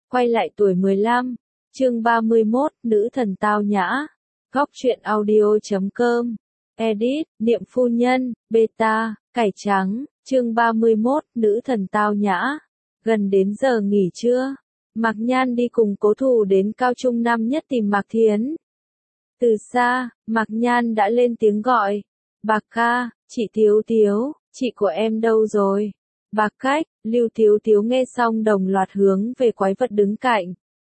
Quay lại tuổi 15, chương 31, nữ thần tao nhã. Góc truyện audio.com. Edit, Niệm phu nhân, beta, cải trắng, chương 31, nữ thần tao nhã. Gần đến giờ nghỉ trưa, Mạc Nhan đi cùng Cố Thù đến cao trung năm nhất tìm Mạc Thiến. Từ xa, Mạc Nhan đã lên tiếng gọi. Bạc ca, chị Tiếu Tiếu, chị của em đâu rồi? Bạc Cách, Lưu Tiếu Tiếu nghe xong đồng loạt hướng về quái vật đứng cạnh.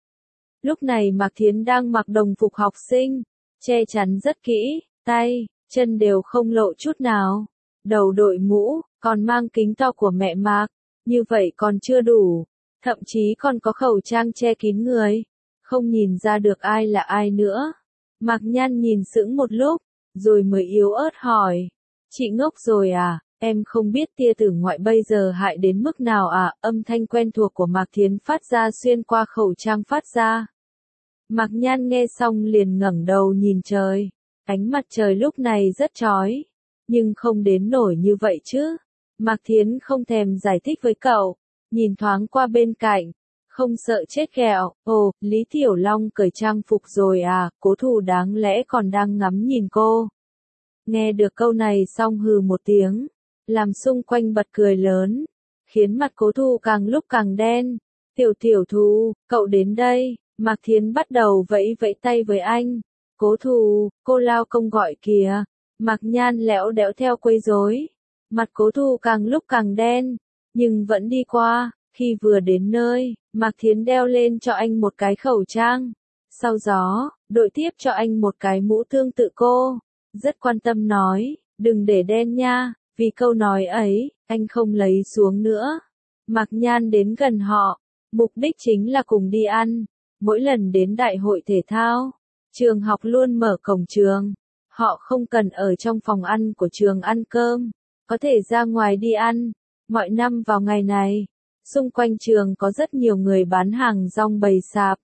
Lúc này Mạc Thiến đang mặc đồng phục học sinh, che chắn rất kỹ, tay, chân đều không lộ chút nào. Đầu đội mũ, còn mang kính to của mẹ Mạc, như vậy còn chưa đủ, thậm chí còn có khẩu trang che kín người, không nhìn ra được ai là ai nữa. Mạc Nhan nhìn sững một lúc, rồi mới yếu ớt hỏi, chị ngốc rồi à? Em không biết tia tử ngoại bây giờ hại đến mức nào à? Âm thanh quen thuộc của Mạc Thiến phát ra xuyên qua khẩu trang phát ra. Mạc Nhan nghe xong liền ngẩng đầu nhìn trời. Ánh mặt trời lúc này rất chói, nhưng không đến nổi như vậy chứ. Mạc Thiến không thèm giải thích với cậu, nhìn thoáng qua bên cạnh, không sợ chết ghẹo. Ồ, Lý Tiểu Long cởi trang phục rồi à? Cố Thù đáng lẽ còn đang ngắm nhìn cô. Nghe được câu này xong hừ một tiếng, làm xung quanh bật cười lớn, khiến mặt Cố Thù càng lúc càng đen. Tiểu Thù, cậu đến đây. Mạc Thiến bắt đầu vẫy vẫy tay với anh. Cố Thù, cô lao công gọi kìa. Mạc Nhan lẽo đẽo theo quấy rối. Mặt Cố Thù càng lúc càng đen, nhưng vẫn đi qua. Khi vừa đến nơi, Mạc Thiến đeo lên cho anh một cái khẩu trang. Sau đó, đội tiếp cho anh một cái mũ tương tự cô. Rất quan tâm nói, đừng để đen nha. Vì câu nói ấy, anh không lấy xuống nữa. Mạc Nhan đến gần họ, mục đích chính là cùng đi ăn. Mỗi lần đến đại hội thể thao, trường học luôn mở cổng trường. Họ không cần ở trong phòng ăn của trường ăn cơm, có thể ra ngoài đi ăn. Mọi năm vào ngày này, xung quanh trường có rất nhiều người bán hàng rong bày sạp.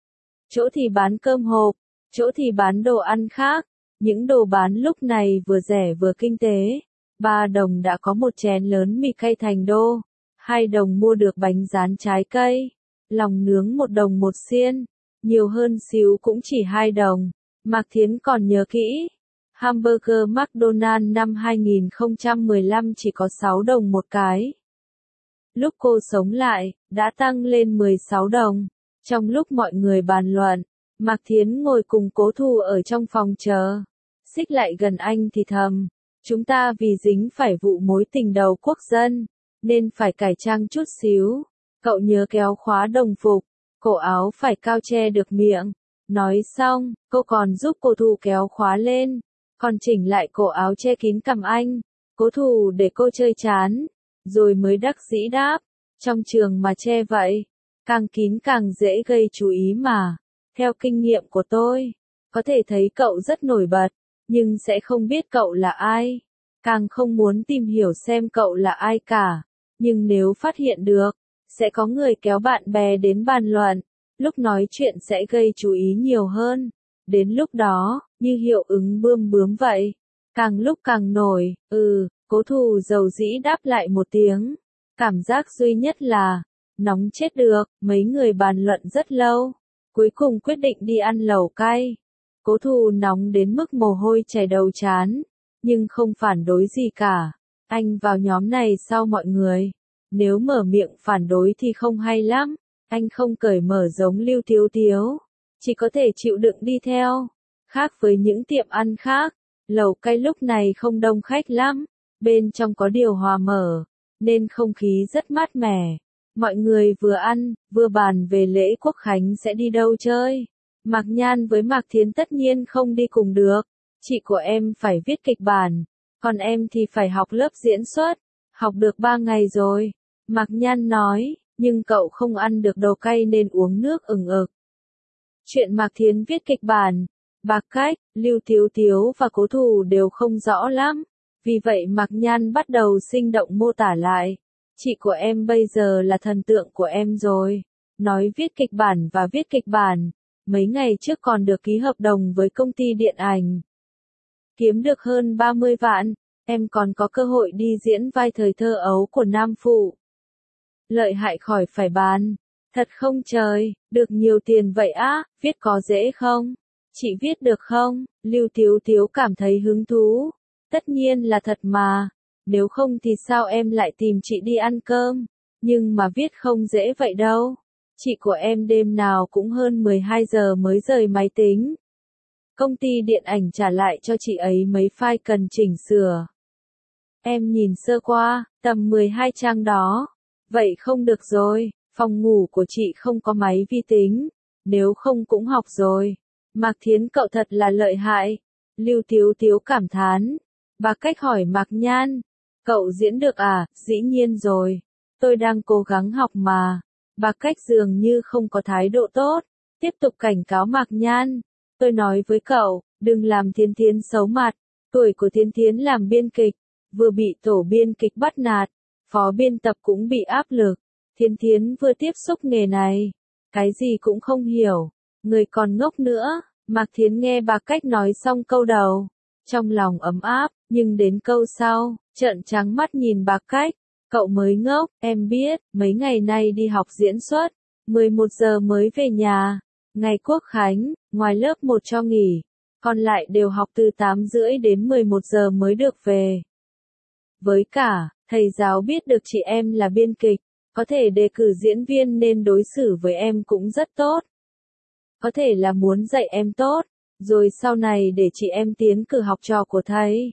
Chỗ thì bán cơm hộp, chỗ thì bán đồ ăn khác. Những đồ bán lúc này vừa rẻ vừa kinh tế. 3 đồng đã có một chén lớn mì cay thành đô. 2 đồng mua được bánh rán trái cây. Lòng nướng 1 đồng một xiên, nhiều hơn xíu cũng chỉ 2 đồng. Mạc Thiến còn nhớ kỹ, hamburger McDonald's năm 2015 chỉ có 6 đồng một cái. Lúc cô sống lại, đã tăng lên 16 đồng. Trong lúc mọi người bàn luận, Mạc Thiến ngồi cùng Cố Thù ở trong phòng chờ. Xích lại gần anh thì thầm, chúng ta vì dính phải vụ mối tình đầu quốc dân, nên phải cải trang chút xíu. Cậu nhớ kéo khóa đồng phục, cổ áo phải cao che được miệng. Nói xong, cô còn giúp Cố Thù kéo khóa lên, còn chỉnh lại cổ áo che kín cằm anh. Cố Thù để cô chơi chán, rồi mới đắc dĩ đáp, trong trường mà che vậy, càng kín càng dễ gây chú ý mà. Theo kinh nghiệm của tôi, có thể thấy cậu rất nổi bật, nhưng sẽ không biết cậu là ai, càng không muốn tìm hiểu xem cậu là ai cả. Nhưng nếu phát hiện được, sẽ có người kéo bạn bè đến bàn luận, lúc nói chuyện sẽ gây chú ý nhiều hơn. Đến lúc đó, như hiệu ứng bươm bướm vậy, càng lúc càng nổi. Cố Thù dầu dĩ đáp lại một tiếng. Cảm giác duy nhất là, nóng chết được. Mấy người bàn luận rất lâu, cuối cùng quyết định đi ăn lẩu cay. Cố Thù nóng đến mức mồ hôi chảy đầu trán, nhưng không phản đối gì cả. Anh vào nhóm này sau mọi người. Nếu mở miệng phản đối thì không hay lắm. Anh không cởi mở giống Lưu Tiếu Tiếu, chỉ có thể chịu đựng đi theo. Khác với những tiệm ăn khác, lẩu cay lúc này không đông khách lắm. Bên trong có điều hòa mở, nên không khí rất mát mẻ. Mọi người vừa ăn, vừa bàn về lễ Quốc Khánh sẽ đi đâu chơi. Mạc Nhan với Mạc Thiến tất nhiên không đi cùng được. Chị của em phải viết kịch bản, còn em thì phải học lớp diễn xuất. Học được 3 ngày rồi. Mạc Nhan nói, nhưng cậu không ăn được đồ cay nên uống nước ửng ực. Chuyện Mạc Thiến viết kịch bản, Bạc Cách, Lưu Tiếu Tiếu và Cố Thù đều không rõ lắm. Vì vậy Mạc Nhan bắt đầu sinh động mô tả lại. Chị của em bây giờ là thần tượng của em rồi. Nói viết kịch bản và viết kịch bản. Mấy ngày trước còn được ký hợp đồng với công ty điện ảnh. Kiếm được hơn 30 vạn. Em còn có cơ hội đi diễn vai thời thơ ấu của Nam Phụ. Lợi hại khỏi phải bàn. Thật không trời, được nhiều tiền vậy á, viết có dễ không? Chị viết được không? Lưu Tiếu Tiếu cảm thấy hứng thú. Tất nhiên là thật mà. Nếu không thì sao em lại tìm chị đi ăn cơm? Nhưng mà viết không dễ vậy đâu. Chị của em đêm nào cũng hơn 12 giờ mới rời máy tính. Công ty điện ảnh trả lại cho chị ấy mấy file cần chỉnh sửa. Em nhìn sơ qua, tầm 12 trang đó. Vậy không được rồi, phòng ngủ của chị không có máy vi tính. Nếu không cũng học rồi. Mạc Thiến cậu thật là lợi hại. Lưu Tiếu Tiếu cảm thán. Bà Cách hỏi Mạc Nhan. Cậu diễn được à? Dĩ nhiên rồi. Tôi đang cố gắng học mà. Bà Cách dường như không có thái độ tốt. Tiếp tục cảnh cáo Mạc Nhan. Tôi nói với cậu, đừng làm Thiến Thiến xấu mặt. Tuổi của Thiến Thiến làm biên kịch, vừa bị tổ biên kịch bắt nạt, phó biên tập cũng bị áp lực. Thiến Thiến vừa tiếp xúc nghề này, cái gì cũng không hiểu, người còn ngốc nữa. Mạc Thiến nghe bà Cách nói xong câu đầu, trong lòng ấm áp, nhưng đến câu sau, trợn trắng mắt nhìn bà Cách. Cậu mới ngốc, em biết, mấy ngày nay đi học diễn xuất, 11 giờ mới về nhà. Ngày Quốc Khánh, ngoài lớp 1 cho nghỉ, còn lại đều học từ 8:30 đến 11 giờ mới được về. Với cả, thầy giáo biết được chị em là biên kịch, có thể đề cử diễn viên nên đối xử với em cũng rất tốt. Có thể là muốn dạy em tốt, rồi sau này để chị em tiến cử học trò của thầy.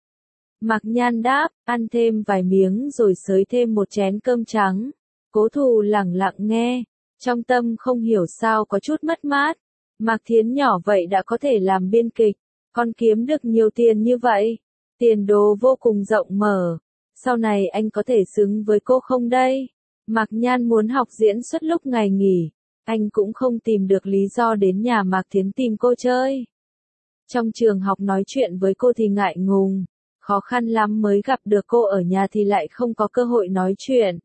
Mạc Nhan đáp, ăn thêm vài miếng rồi xới thêm một chén cơm trắng. Cố Thù lẳng lặng nghe, trong tâm không hiểu sao có chút mất mát. Mạc Thiến nhỏ vậy đã có thể làm biên kịch, còn kiếm được nhiều tiền như vậy. Tiền đồ vô cùng rộng mở. Sau này anh có thể xứng với cô không đây? Mạc Nhan muốn học diễn xuất lúc ngày nghỉ. Anh cũng không tìm được lý do đến nhà Mạc Thiến tìm cô chơi. Trong trường học nói chuyện với cô thì ngại ngùng. Khó khăn lắm mới gặp được cô ở nhà thì lại không có cơ hội nói chuyện.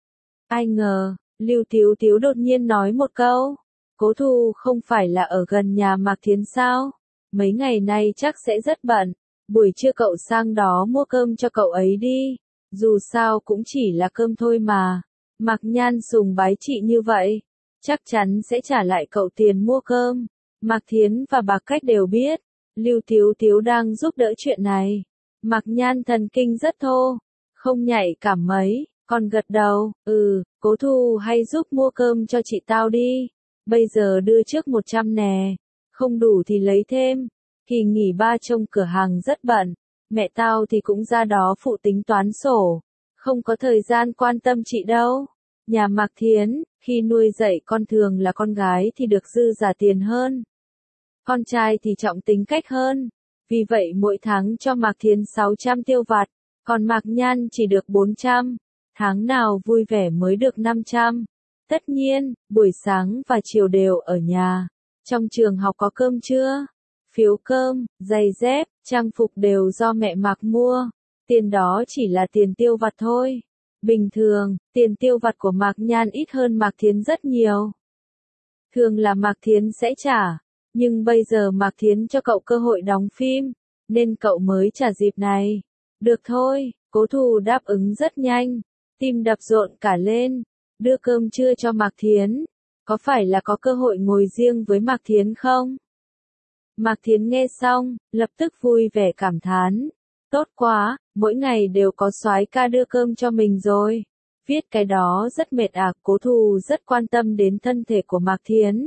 Ai ngờ, Lưu Tiếu Tiếu đột nhiên nói một câu. Cố Thù không phải là ở gần nhà Mạc Thiến sao? Mấy ngày nay chắc sẽ rất bận. Buổi trưa cậu sang đó mua cơm cho cậu ấy đi. Dù sao cũng chỉ là cơm thôi mà. Mạc Nhan sùng bái chị như vậy. Chắc chắn sẽ trả lại cậu tiền mua cơm. Mạc Thiến và bà Cách đều biết. Lưu Tiếu Tiếu đang giúp đỡ chuyện này. Mạc Nhan thần kinh rất thô. Không nhạy cảm mấy. Còn gật đầu. Cố Thù hay giúp mua cơm cho chị tao đi. Bây giờ đưa trước 100 nè. Không đủ thì lấy thêm. Kỳ nghỉ 3 trông cửa hàng rất bận. Mẹ tao thì cũng ra đó phụ tính toán sổ. Không có thời gian quan tâm chị đâu. Nhà Mạc Thiến, khi nuôi dạy con thường là con gái thì được dư giả tiền hơn. Con trai thì trọng tính cách hơn. Vì vậy mỗi tháng cho Mạc Thiến 600 tiêu vặt. Còn Mạc Nhan chỉ được 400. Tháng nào vui vẻ mới được 500. Tất nhiên, buổi sáng và chiều đều ở nhà. Trong trường học có cơm trưa, phiếu cơm, giày dép, trang phục đều do mẹ Mạc mua. Tiền đó chỉ là tiền tiêu vặt thôi. Bình thường, tiền tiêu vặt của Mạc Nhan ít hơn Mạc Thiến rất nhiều. Thường là Mạc Thiến sẽ trả, nhưng bây giờ Mạc Thiến cho cậu cơ hội đóng phim, nên cậu mới trả dịp này. Được thôi, Cố Thù đáp ứng rất nhanh, tim đập rộn cả lên. Đưa cơm trưa cho Mạc Thiến, có phải là có cơ hội ngồi riêng với Mạc Thiến không? Mạc Thiến nghe xong, lập tức vui vẻ cảm thán. Tốt quá, mỗi ngày đều có soái ca đưa cơm cho mình rồi. Viết cái đó rất mệt à? Cố Thù rất quan tâm đến thân thể của Mạc Thiến.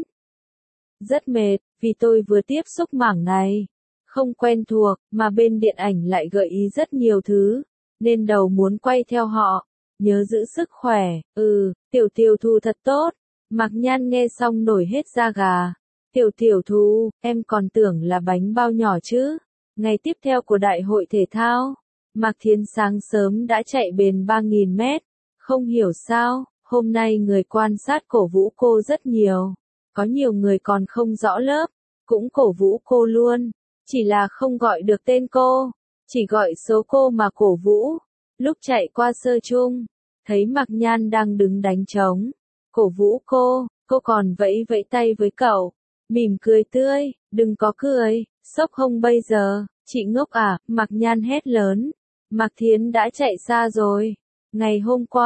Rất mệt, vì tôi vừa tiếp xúc mảng này. Không quen thuộc, mà bên điện ảnh lại gợi ý rất nhiều thứ. Nên đầu muốn quay theo họ. Nhớ giữ sức khỏe, Tiểu Thù thật tốt. Mạc Nhan nghe xong nổi hết da gà. Tiểu Thù, em còn tưởng là bánh bao nhỏ chứ. Ngày tiếp theo của đại hội thể thao, Mạc Thiến sáng sớm đã chạy bền 3.000 mét. Không hiểu sao, hôm nay người quan sát cổ vũ cô rất nhiều. Có nhiều người còn không rõ lớp, cũng cổ vũ cô luôn. Chỉ là không gọi được tên cô, chỉ gọi số cô mà cổ vũ. Lúc chạy qua sơ chung, thấy Mạc Nhan đang đứng đánh trống, cổ vũ cô còn vẫy vẫy tay với cậu, mỉm cười tươi, đừng có cười, sốc hông bây giờ, chị ngốc à, Mạc Nhan hét lớn. Mạc Thiến đã chạy xa rồi. Ngày hôm qua,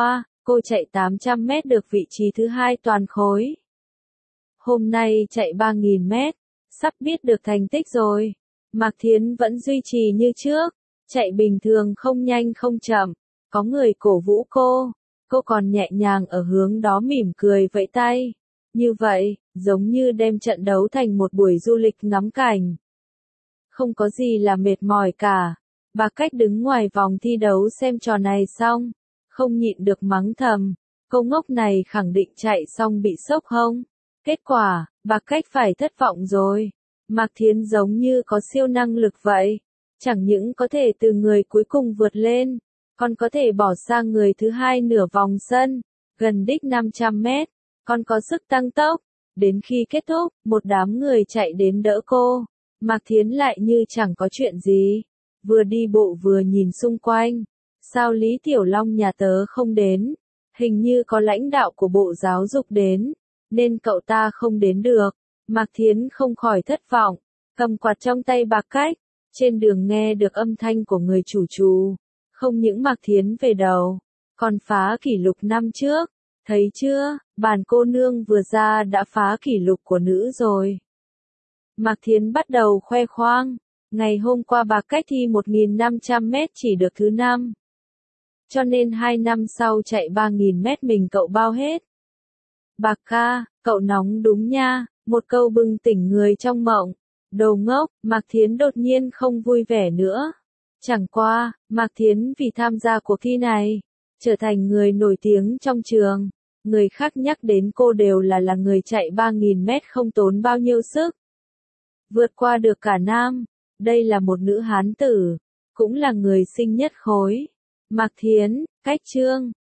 Cô chạy 800 mét được vị trí thứ 2 toàn khối. Hôm nay chạy 3.000 mét, sắp biết được thành tích rồi. Mạc Thiến vẫn duy trì như trước, chạy bình thường không nhanh không chậm, có người cổ vũ cô còn nhẹ nhàng ở hướng đó mỉm cười vẫy tay. Như vậy, giống như đem trận đấu thành một buổi du lịch ngắm cảnh. Không có gì là mệt mỏi cả. Bà Cách đứng ngoài vòng thi đấu xem trò này xong, không nhịn được mắng thầm, cô ngốc này khẳng định chạy xong bị sốc hông. Kết quả, bà Cách phải thất vọng rồi. Mạc Thiến giống như có siêu năng lực vậy. Chẳng những có thể từ người cuối cùng vượt lên, còn có thể bỏ sang người thứ 2 nửa vòng sân, gần đích 500 mét, còn có sức tăng tốc. Đến khi kết thúc, một đám người chạy đến đỡ cô. Mạc Thiến lại như chẳng có chuyện gì. Vừa đi bộ vừa nhìn xung quanh. Sao Lý Tiểu Long nhà tớ không đến? Hình như có lãnh đạo của Bộ Giáo dục đến, nên cậu ta không đến được. Mạc Thiến không khỏi thất vọng, cầm quạt trong tay bà Cách. Trên đường nghe được âm thanh của người chủ trù. Không những Mạc Thiến về đầu, còn phá kỷ lục năm trước. Thấy chưa, bản cô nương vừa ra đã phá kỷ lục của nữ rồi. Mạc Thiến bắt đầu khoe khoang. Ngày hôm qua bà Cách thi 1.500 mét chỉ được thứ 5. Cho nên 2 năm sau chạy 3.000 mét mình cậu bao hết. Bà ca, cậu nóng đúng nha, một câu bừng tỉnh người trong mộng. Đồ ngốc, Mạc Thiến đột nhiên không vui vẻ nữa. Chẳng qua, Mạc Thiến vì tham gia cuộc thi này, trở thành người nổi tiếng trong trường. Người khác nhắc đến cô đều là người chạy 3.000 mét không tốn bao nhiêu sức. Vượt qua được cả nam. Đây là một nữ hán tử, cũng là người xinh nhất khối. Mạc Thiến, Cách Chương.